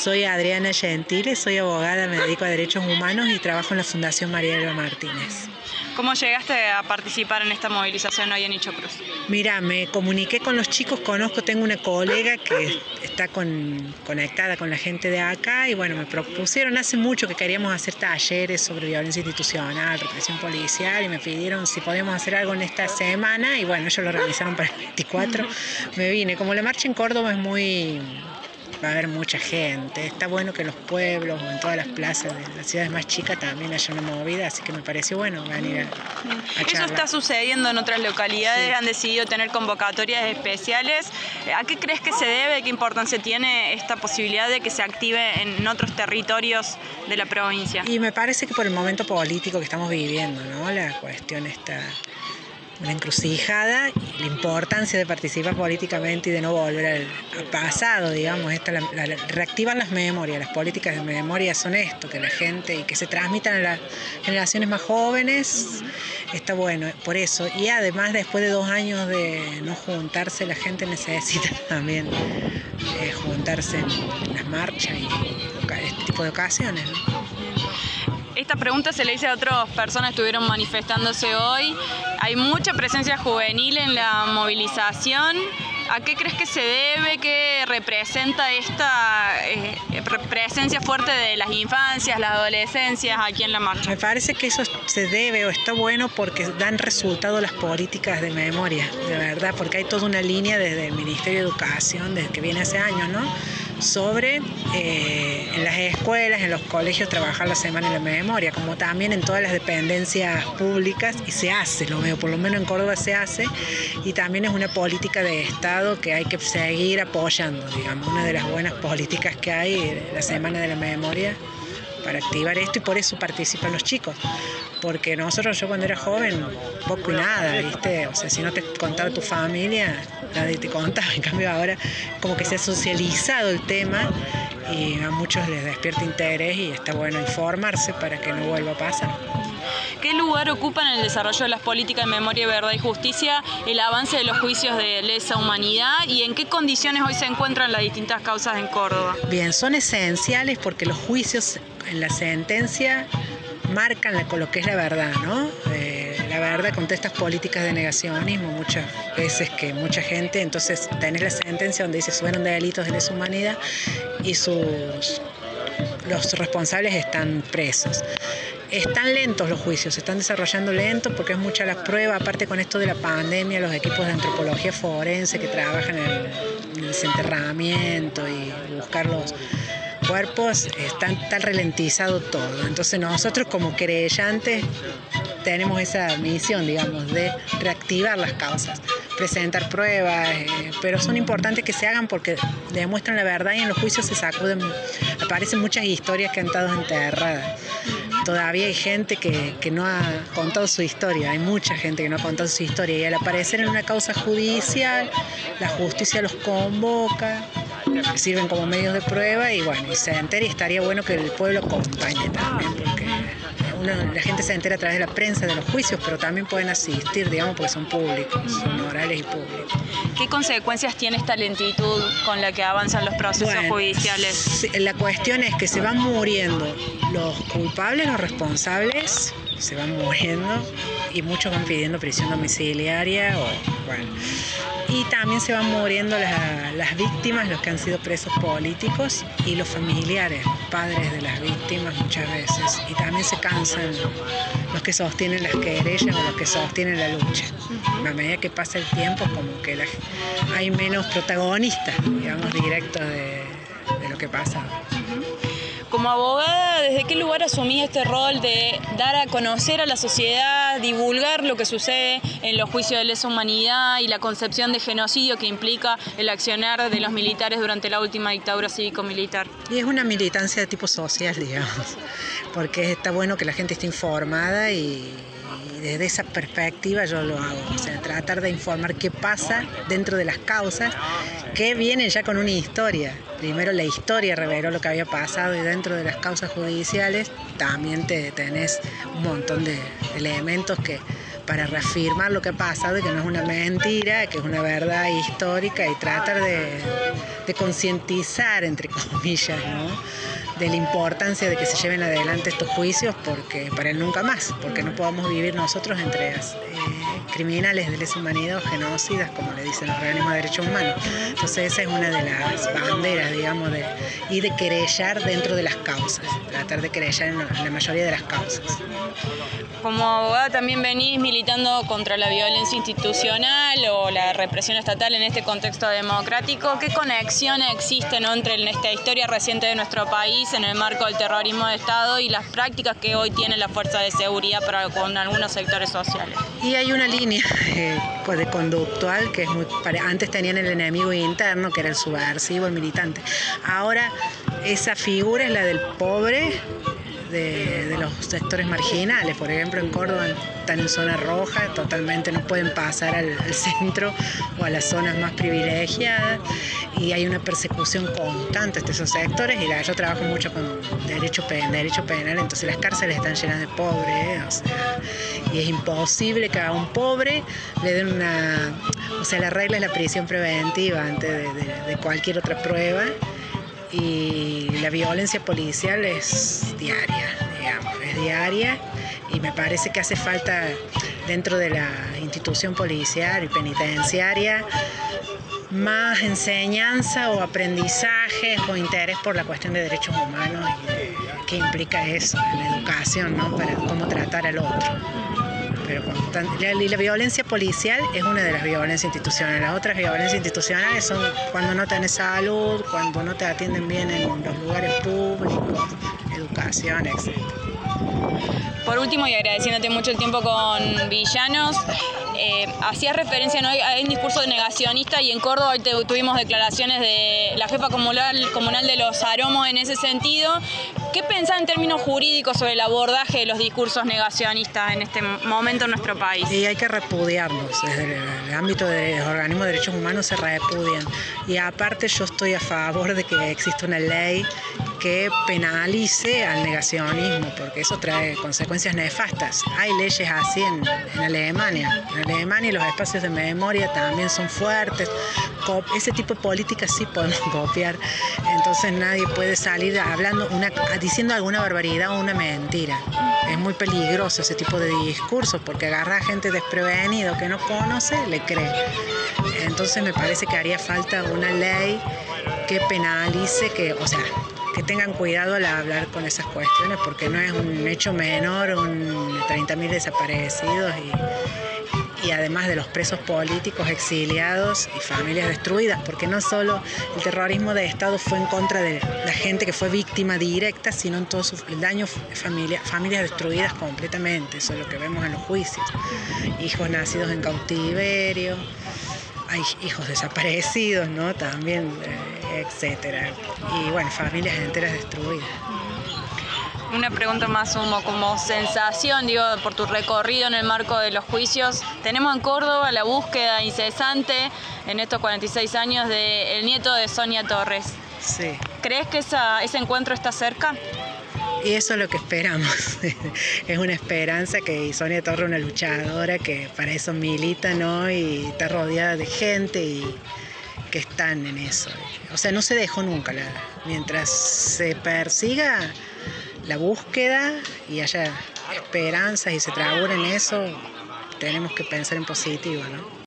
Soy Adriana Gentile, soy abogada, me dedico a derechos humanos y trabajo en la Fundación Mariela Martínez. ¿Cómo llegaste a participar en esta movilización hoy en Icho Cruz? Mira, me comuniqué con los chicos, tengo una colega que está conectada con la gente de acá y bueno, me propusieron hace mucho que queríamos hacer talleres sobre violencia institucional, represión policial y me pidieron si podíamos hacer algo en esta semana y bueno, ellos lo organizaron para el 24. Me vine, como la marcha en Córdoba va a haber mucha gente, está bueno que en los pueblos o en todas las plazas de las ciudades más chicas también haya una movida, así que me pareció bueno venir a Eso charlar. está sucediendo en otras localidades, Sí. Han decidido tener convocatorias especiales. ¿A qué crees que se debe? ¿Qué importancia tiene esta posibilidad de que se active en otros territorios de la provincia? Y me parece que por el momento político que estamos viviendo, ¿no? La cuestión está una encrucijada y la importancia de participar políticamente y de no volver al pasado, digamos, reactivan las memorias, las políticas de memoria son esto, que la gente y que se transmitan a las generaciones más jóvenes, está bueno, por eso. Y además después de 2 años de no juntarse, la gente necesita también juntarse en las marchas y este tipo de ocasiones, ¿no? Esta pregunta se le hice a otras personas que estuvieron manifestándose hoy. Hay mucha presencia juvenil en la movilización. ¿A qué crees que se debe? ¿Qué representa esta presencia fuerte de las infancias, las adolescencias aquí en la marcha? Me parece que eso se debe o está bueno porque dan resultado las políticas de memoria, de verdad, porque hay toda una línea desde el Ministerio de Educación, desde que viene hace años, ¿no? Sobre en las escuelas, en los colegios trabajar la semana de la memoria, como también en todas las dependencias públicas, y se hace, lo veo, por lo menos en Córdoba se hace, y también es una política de Estado que hay que seguir apoyando, digamos, una de las buenas políticas que hay, la semana de la memoria, para activar esto y por eso participan los chicos. Porque yo cuando era joven, poco y nada, ¿viste? O sea, si no te contaba tu familia, nadie te contaba. En cambio ahora como que se ha socializado el tema y a muchos les despierta interés y está bueno informarse para que no vuelva a pasar. ¿Qué lugar ocupa en el desarrollo de las políticas de memoria, verdad y justicia el avance de los juicios de lesa humanidad y en qué condiciones hoy se encuentran las distintas causas en Córdoba? Bien, son esenciales porque los juicios en la sentencia marcan lo que es la verdad, ¿no? La verdad contra estas políticas de negacionismo, muchas veces que mucha gente, entonces tenés la sentencia donde dice fueron delitos de lesa humanidad y los responsables están presos. Están lentos los juicios, se están desarrollando lentos porque es mucha la prueba, aparte con esto de la pandemia, los equipos de antropología forense que trabajan en el desenterramiento y buscar los cuerpos, está ralentizado todo. Entonces nosotros como querellantes tenemos esa misión, digamos, de reactivar las causas, presentar pruebas, pero son importantes que se hagan porque demuestran la verdad y en los juicios aparecen muchas historias que han estado enterradas. Todavía hay gente que no ha contado su historia, hay mucha gente que no ha contado su historia y al aparecer en una causa judicial, la justicia los convoca, sirven como medios de prueba y bueno, y se entera y estaría bueno que el pueblo acompañe también porque la gente se entera a través de la prensa de los juicios, pero también pueden asistir, digamos, porque son públicos, son orales y públicos. ¿Qué consecuencias tiene esta lentitud con la que avanzan los procesos judiciales? La cuestión es que se van muriendo los culpables, los responsables, se van muriendo y muchos van pidiendo prisión domiciliaria y también se van muriendo las víctimas, los que han sido presos políticos y los familiares, los padres de las víctimas muchas veces. Y también se cansan los que sostienen las querellas o los que sostienen la lucha. A medida que pasa el tiempo, como que hay menos protagonistas, digamos, directos de lo que pasa. Como abogada, ¿desde qué lugar asumí este rol de dar a conocer a la sociedad, divulgar lo que sucede en los juicios de lesa humanidad y la concepción de genocidio que implica el accionar de los militares durante la última dictadura cívico-militar? Y es una militancia de tipo social, digamos, porque está bueno que la gente esté informada y desde esa perspectiva yo lo hago, o sea, tratar de informar qué pasa dentro de las causas que vienen ya con una historia. Primero la historia reveló lo que había pasado y dentro de las causas judiciales también tenés un montón de elementos para reafirmar lo que ha pasado y que no es una mentira, que es una verdad histórica y tratar de de concientizar, entre comillas, ¿no?, de la importancia de que se lleven adelante estos juicios para el nunca más, porque no podamos vivir nosotros entre criminales de lesa humanidad o genocidas, como le dicen los organismos de derechos humanos. Entonces esa es una de las banderas, digamos, y de querellar dentro de las causas, tratar de querellar en la mayoría de las causas. Como abogada también venís militando contra la violencia institucional o la represión estatal en este contexto democrático. ¿Qué conexión existe, ¿no?, entre esta historia reciente de nuestro país en el marco del terrorismo de Estado y las prácticas que hoy tiene la fuerza de seguridad con algunos sectores sociales? Y hay una línea de conductual que es antes tenían el enemigo interno, que era el subversivo, el militante. Ahora esa figura es la del pobre, de los sectores marginales. Por ejemplo, en Córdoba están en zona roja, totalmente no pueden pasar al centro o a las zonas más privilegiadas, y hay una persecución constante de esos sectores. Y yo trabajo mucho con derecho penal, entonces las cárceles están llenas de pobres, y es imposible que a un pobre le den la regla es la prisión preventiva antes de cualquier otra prueba. Y la violencia policial es diaria, y me parece que hace falta dentro de la institución policial y penitenciaria más enseñanza o aprendizajes o interés por la cuestión de derechos humanos y qué implica eso en la educación, ¿no?, para cómo tratar al otro. Pero la violencia policial es una de las violencias institucionales. Las otras violencias institucionales son cuando no tenés salud, cuando no te atienden bien en los lugares públicos, educación, etc. Por último, y agradeciéndote mucho el tiempo con Villanos, hacías referencia, ¿no?, a un discurso negacionista, y en Córdoba hoy tuvimos declaraciones de la jefa comunal de los Aromos en ese sentido. ¿Qué pensás en términos jurídicos sobre el abordaje de los discursos negacionistas en este momento en nuestro país? Y hay que repudiarlos. Desde el ámbito de los organismos de derechos humanos se repudian. Y aparte yo estoy a favor de que exista una ley que penalice al negacionismo, porque eso trae consecuencias nefastas. Hay leyes así en Alemania. En Alemania los espacios de memoria también son fuertes. Ese tipo de políticas sí podemos copiar. Entonces nadie puede salir diciendo alguna barbaridad o una mentira. Es muy peligroso ese tipo de discursos, porque agarra a gente desprevenido que no conoce, le cree. Entonces me parece que haría falta una ley que penalice, que tengan cuidado al hablar con esas cuestiones, porque no es un hecho menor, 30.000 desaparecidos y además de los presos políticos exiliados y familias destruidas, porque no solo el terrorismo de Estado fue en contra de la gente que fue víctima directa, sino en todo el daño, familias destruidas completamente. Eso es lo que vemos en los juicios. Hijos nacidos en cautiverio, hay hijos desaparecidos, ¿no?, también, etcétera. Y bueno, familias enteras destruidas. Una pregunta más como sensación, por tu recorrido en el marco de los juicios. Tenemos en Córdoba la búsqueda incesante en estos 46 años del nieto de Sonia Torres. Sí. ¿Crees que ese encuentro está cerca? Y eso es lo que esperamos. Es una esperanza que Sonia Torres, una luchadora que para eso milita, ¿no?, y está rodeada de gente y que están en eso. O sea, no se dejó nunca. Mientras se persiga la búsqueda y haya esperanzas y se trabure en eso, tenemos que pensar en positivo, ¿no?